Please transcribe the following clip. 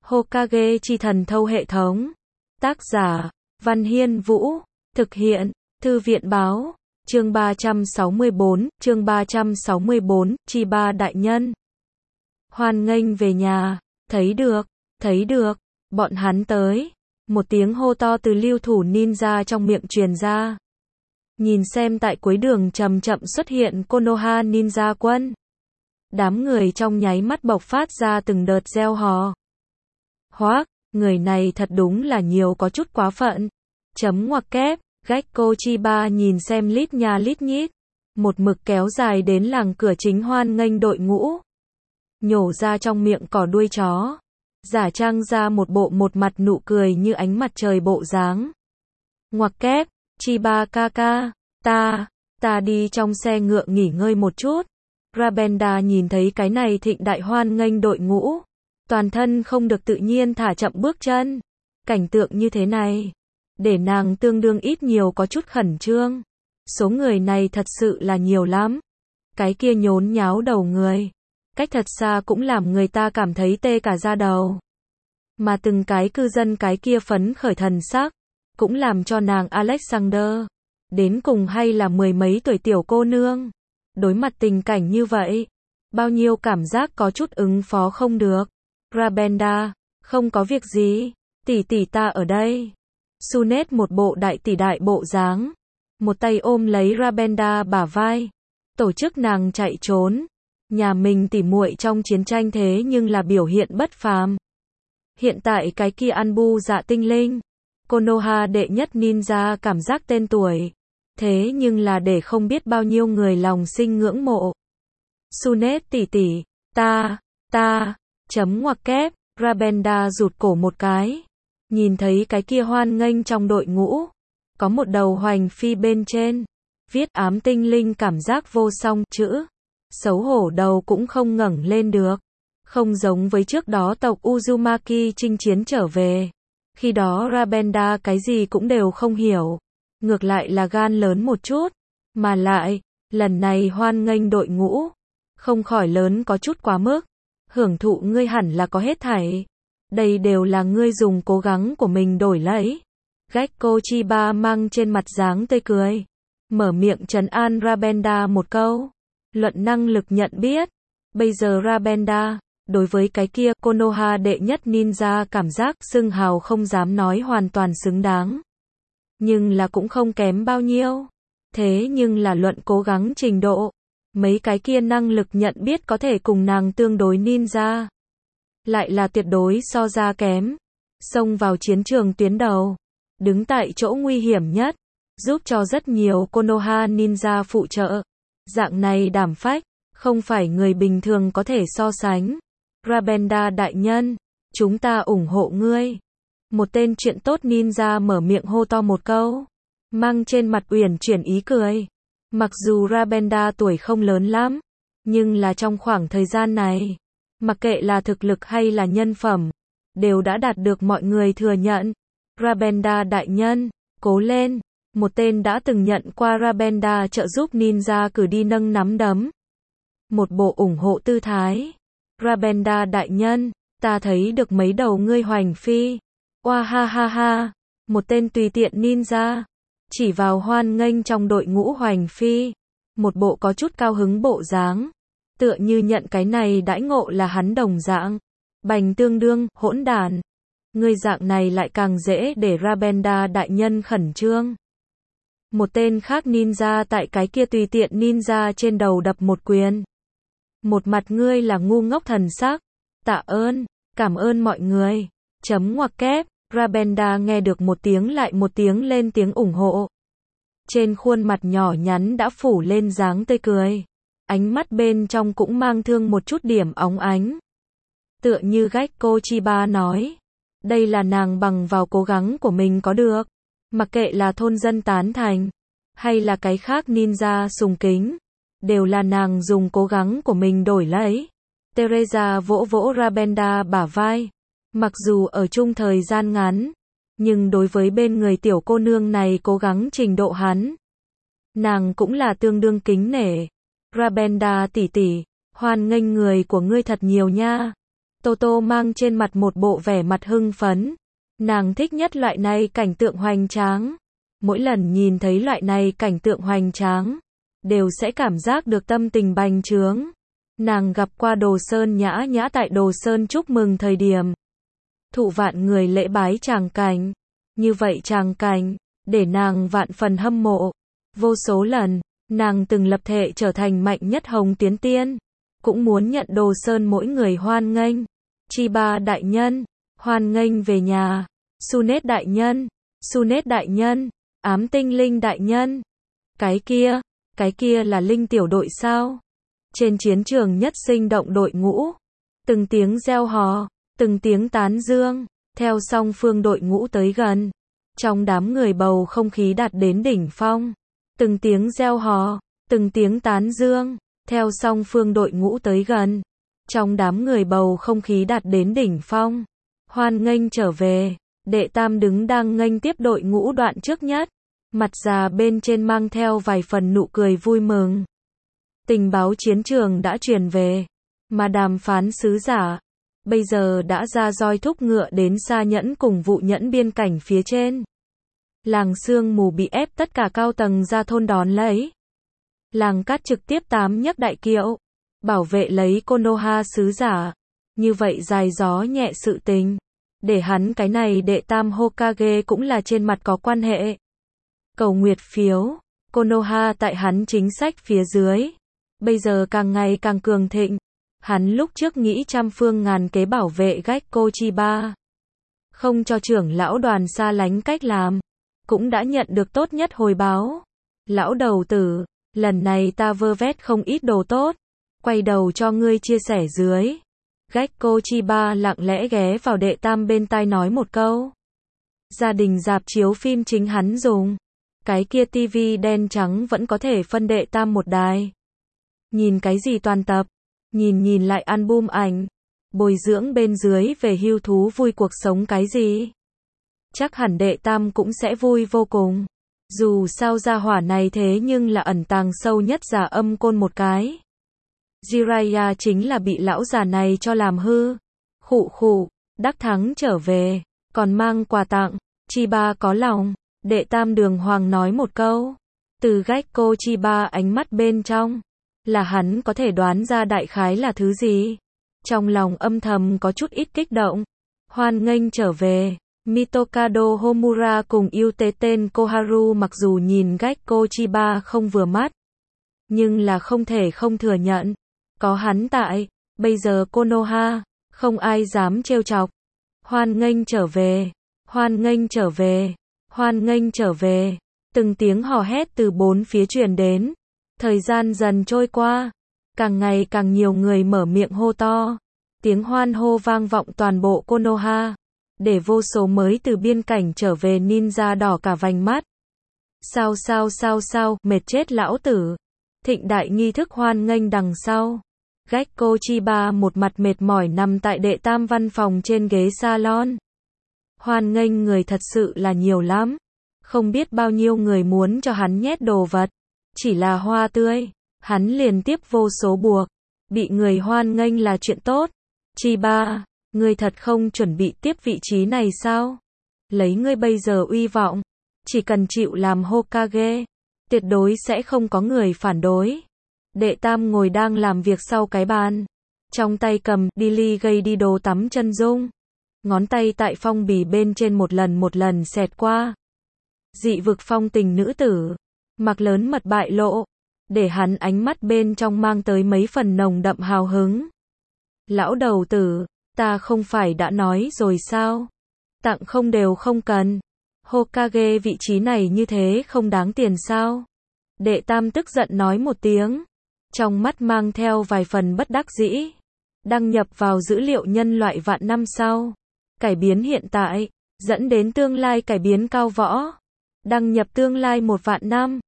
Hokage chi thần thâu hệ thống. Tác giả, Văn Hiên Vũ. Thực hiện, Thư viện Báo. Chương 364, Chi Ba đại nhân. Hoan nghênh về nhà. Thấy được, bọn hắn tới. Một tiếng hô to từ lưu thủ ninja trong miệng truyền ra. Nhìn xem tại cuối đường chậm chậm xuất hiện Konoha ninja quân. Đám người trong nháy mắt bộc phát ra từng đợt reo hò. Hoác, người này thật đúng là nhiều có chút quá phận. Chấm ngoặc kép, Gekko Chiba nhìn xem lít nha lít nhít. Một mực kéo dài đến làng cửa chính hoan nghênh đội ngũ. Nhổ ra trong miệng cỏ đuôi chó. Giả trang ra một mặt nụ cười như ánh mặt trời bộ dáng. Ngoặc kép, Chiba kaka, ta đi trong xe ngựa nghỉ ngơi một chút. Rabenda nhìn thấy cái này thịnh đại hoan nghênh đội ngũ. Toàn thân không được tự nhiên thả chậm bước chân. Cảnh tượng như thế này, để nàng tương đương ít nhiều có chút khẩn trương. Số người này thật sự là nhiều lắm. Cái kia nhốn nháo đầu người. Cách thật xa cũng làm người ta cảm thấy tê cả da đầu. Mà từng cái cư dân cái kia phấn khởi thần sắc, cũng làm cho nàng Alexander, đến cùng hay là mười mấy tuổi tiểu cô nương. Đối mặt tình cảnh như vậy, bao nhiêu cảm giác có chút ứng phó không được. Rabenda, không có việc gì, tỷ ta ở đây. Sunet một bộ đại tỷ đại bộ dáng, một tay ôm lấy Rabenda bả vai, tổ chức nàng chạy trốn. Nhà mình tỉ muội trong chiến tranh thế nhưng là biểu hiện bất phàm. Hiện tại cái kia Anbu dạ tinh linh, Konoha đệ nhất ninja cảm giác tên tuổi, thế nhưng là để không biết bao nhiêu người lòng sinh ngưỡng mộ. Sunet tỷ, ta, chấm ngoặc kép, Rabenda rụt cổ một cái. Nhìn thấy cái kia hoan nghênh trong đội ngũ, có một đầu hoành phi bên trên, viết ám tinh linh cảm giác vô song chữ. Xấu hổ đầu cũng không ngẩng lên được. Không giống với trước đó tộc Uzumaki chinh chiến trở về. Khi đó Rabenda cái gì cũng đều không hiểu. Ngược lại là gan lớn một chút. Mà lại, lần này hoan nghênh đội ngũ. Không khỏi lớn có chút quá mức. Hưởng thụ ngươi hẳn là có hết thảy. Đây đều là ngươi dùng cố gắng của mình đổi lấy. Gekko Chiba mang trên mặt dáng tươi cười. Mở miệng trấn an Rabenda một câu. Luận năng lực nhận biết. Bây giờ Rabenda, đối với cái kia Konoha đệ nhất ninja cảm giác xưng hào không dám nói hoàn toàn xứng đáng. Nhưng là cũng không kém bao nhiêu. Thế nhưng là luận cố gắng trình độ. Mấy cái kia năng lực nhận biết có thể cùng nàng tương đối ninja. Lại là tuyệt đối so ra kém. Xông vào chiến trường tuyến đầu. Đứng tại chỗ nguy hiểm nhất. Giúp cho rất nhiều Konoha ninja phụ trợ. Dạng này đảm phách, không phải người bình thường có thể so sánh. Rabenda đại nhân, chúng ta ủng hộ ngươi. Một tên chuyện tốt ninja mở miệng hô to một câu, mang trên mặt uyển chuyển ý cười. Mặc dù Rabenda tuổi không lớn lắm, nhưng là trong khoảng thời gian này, mặc kệ là thực lực hay là nhân phẩm, đều đã đạt được mọi người thừa nhận. Rabenda đại nhân, cố lên. Một tên đã từng nhận qua Rabenda trợ giúp ninja cử đi nâng nắm đấm. Một bộ ủng hộ tư thái. Rabenda đại nhân, ta thấy được mấy đầu ngươi hoành phi. Oa ha. Một tên tùy tiện ninja. Chỉ vào hoan nghênh trong đội ngũ hoành phi. Một bộ có chút cao hứng bộ dáng. Tựa như nhận cái này đãi ngộ là hắn đồng dạng. Bành tương đương, hỗn đản. Ngươi dạng này lại càng dễ để Rabenda đại nhân khẩn trương. Một tên khác ninja tại cái kia tùy tiện ninja trên đầu đập một quyền. Một mặt ngươi là ngu ngốc thần sắc. Tạ ơn, cảm ơn mọi người. Chấm ngoặc kép, Rabenda nghe được một tiếng lại một tiếng lên tiếng ủng hộ. Trên khuôn mặt nhỏ nhắn đã phủ lên dáng tươi cười. Ánh mắt bên trong cũng mang thương một chút điểm óng ánh. Tựa như Gekko Chiba nói. Đây là nàng bằng vào cố gắng của mình có được. Mặc kệ là thôn dân tán thành, hay là cái khác ninja sùng kính, đều là nàng dùng cố gắng của mình đổi lấy. Teresa vỗ vỗ Rabenda bả vai. Mặc dù ở chung thời gian ngắn, nhưng đối với bên người tiểu cô nương này cố gắng trình độ hắn, nàng cũng là tương đương kính nể. Rabenda tỷ, hoan nghênh người của ngươi thật nhiều nha. Tô Tô mang trên mặt một bộ vẻ mặt hưng phấn. Nàng thích nhất loại này cảnh tượng hoành tráng. Mỗi lần nhìn thấy loại này cảnh tượng hoành tráng, đều sẽ cảm giác được tâm tình bành trướng. Nàng gặp qua Đồ Sơn Nhã Nhã tại Đồ Sơn chúc mừng thời điểm. Thụ vạn người lễ bái tràng cảnh. Như vậy tràng cảnh, để nàng vạn phần hâm mộ. Vô số lần, nàng từng lập thệ trở thành mạnh nhất Hồng Tuyến Tiên. Cũng muốn nhận Đồ Sơn mỗi người hoan nghênh. Chiba đại nhân, hoan nghênh về nhà. Sunet đại nhân, Sunet đại nhân, Ám Tinh Linh đại nhân. Cái kia là Linh tiểu đội sao? Trên chiến trường nhất sinh động đội ngũ. Từng tiếng reo hò, từng tiếng tán dương, theo song phương đội ngũ tới gần. Trong đám người bầu không khí đạt đến đỉnh phong. Từng tiếng reo hò, từng tiếng tán dương, theo song phương đội ngũ tới gần. Trong đám người bầu không khí đạt đến đỉnh phong. Hoan nghênh trở về, Đệ Tam đứng đang nghênh tiếp đội ngũ đoạn trước nhất. Mặt già bên trên mang theo vài phần nụ cười vui mừng. Tình báo chiến trường đã truyền về, mà đàm phán sứ giả bây giờ đã ra roi thúc ngựa đến Sa Nhẫn cùng Vụ Nhẫn biên cảnh phía trên. Làng sương mù bị ép tất cả cao tầng ra thôn đón lấy. Làng cát trực tiếp 8 nhấc đại kiệu, bảo vệ lấy Konoha sứ giả. Như vậy dài gió nhẹ sự tình, để hắn cái này Đệ Tam Hokage cũng là trên mặt có quan hệ. Cầu nguyệt phiếu, Konoha tại hắn chính sách phía dưới, bây giờ càng ngày càng cường thịnh. Hắn lúc trước nghĩ trăm phương ngàn kế bảo vệ Gekko Chiba, không cho trưởng lão đoàn xa lánh cách làm, cũng đã nhận được tốt nhất hồi báo. Lão đầu tử, lần này ta vơ vét không ít đồ tốt, quay đầu cho ngươi chia sẻ dưới. Gekko Chiba lặng lẽ ghé vào Đệ Tam bên tai nói một câu. Gia đình rạp chiếu phim chính hắn dùng. Cái kia tivi đen trắng vẫn có thể phân Đệ Tam một đài. Nhìn cái gì toàn tập, nhìn lại album ảnh, bồi dưỡng bên dưới về hưu thú vui cuộc sống cái gì. Chắc hẳn Đệ Tam cũng sẽ vui vô cùng. Dù sao gia hỏa này thế nhưng là ẩn tàng sâu nhất giả âm côn một cái. Jiraiya chính là bị lão già này cho làm hư. Khụ, đắc thắng trở về, còn mang quà tặng. Chiba có lòng. Đệ Tam đường hoàng nói một câu. Từ Gekko Chiba ánh mắt bên trong, là hắn có thể đoán ra đại khái là thứ gì. Trong lòng âm thầm có chút ít kích động. Hoan nghênh trở về. Mitokado Homura cùng yêu tế tên Koharu mặc dù nhìn Gekko Chiba không vừa mắt, nhưng là không thể không thừa nhận. Có hắn tại, bây giờ Konoha, không ai dám trêu chọc. Hoan nghênh trở về, hoan nghênh trở về, hoan nghênh trở về. Từng tiếng hò hét từ bốn phía truyền đến. Thời gian dần trôi qua, càng ngày càng nhiều người mở miệng hô to. Tiếng hoan hô vang vọng toàn bộ Konoha, để vô số mới từ biên cảnh trở về ninja đỏ cả vành mắt. Sao, mệt chết lão tử. Thịnh đại nghi thức hoan nghênh đằng sau. Gekko Chiba một mặt mệt mỏi nằm tại Đệ Tam văn phòng trên ghế salon. Hoan nghênh người thật sự là nhiều lắm. Không biết bao nhiêu người muốn cho hắn nhét đồ vật. Chỉ là hoa tươi, hắn liền tiếp vô số buộc. Bị người hoan nghênh là chuyện tốt. Chiba, ngươi thật không chuẩn bị tiếp vị trí này sao? Lấy ngươi bây giờ uy vọng, chỉ cần chịu làm Hokage, tuyệt đối sẽ không có người phản đối. Đệ Tam ngồi đang làm việc sau cái bàn, trong tay cầm Dilly gây đi đồ tắm chân dung, ngón tay tại phong bì bên trên một lần xẹt qua. Dị vực phong tình nữ tử, mặc lớn mật bại lộ, để hắn ánh mắt bên trong mang tới mấy phần nồng đậm hào hứng. Lão đầu tử, ta không phải đã nói rồi sao? Tặng không đều không cần. Hokage vị trí này như thế không đáng tiền sao? Đệ Tam tức giận nói một tiếng, trong mắt mang theo vài phần bất đắc dĩ. Đăng nhập vào dữ liệu nhân loại vạn năm sau. Cải biến hiện tại, dẫn đến tương lai cải biến cao võ. Đăng nhập tương lai 1 vạn năm.